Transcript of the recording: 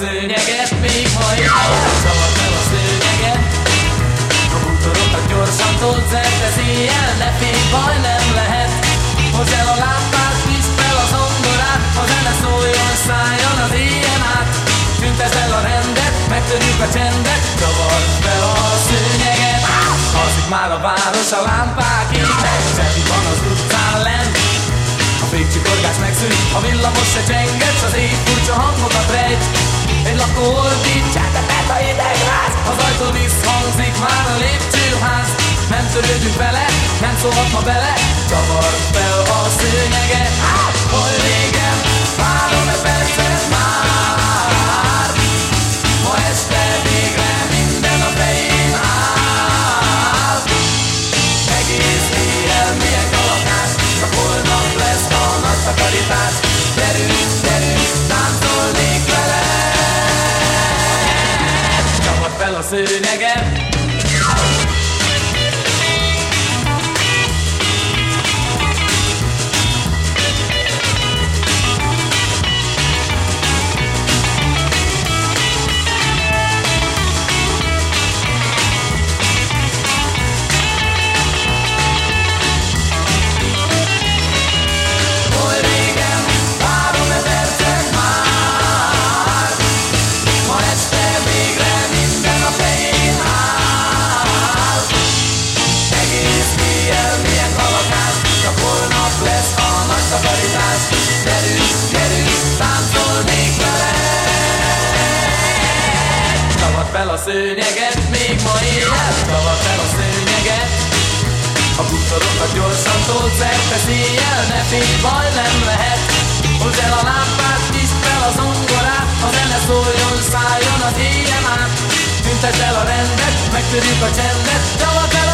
szőnyeget, még ma éjjel csavart fel a szőnyeget. A bútorokat gyorsan tolt szerte széjjel, ne félj, baj nem lehet. Hozd el a lámpát, viszd fel a zongorát, a zene szóljon, szálljon az éjjel át. Tüntesd el a rendet, megtörjük a csendet, csavart fel a szőnyeget. Alszik már a város, a lámpák égnek, semmi van az utcán lent. A fékcsikorgás megszűnt, a villamos se csenget, s az éj furcsa hangokat rejt. Egy lakó ordít, csendetet a idegráz, az ajtó visszhangzik már a lépcsőház. Nem törődünk vele, nem szólhat ma bele, csavart fel a szőnyeget. Hol régen, várom egy percet már, ma este végre minden a fején áll. Egész éjjel milyen kalapás, csak holnap lesz a nagy takarítás. Gyerünk, gyerünk, táncolnék vele, csavart fel a szőnyeget. Gyerünk, gyerünk, táncolnék vele, csavart fel a szőnyeget, még ma éjjel csavart fel a szőnyeget. A bútorokat gyorsan tolt szerte széjjel, ne félj, baj nem lehet. Hozd el a lámpát, viszd fel a zongorát, a zene szóljon, szálljon az éjjel át. Tüntesd el a rendet, megtörjük a csendet, csavart fel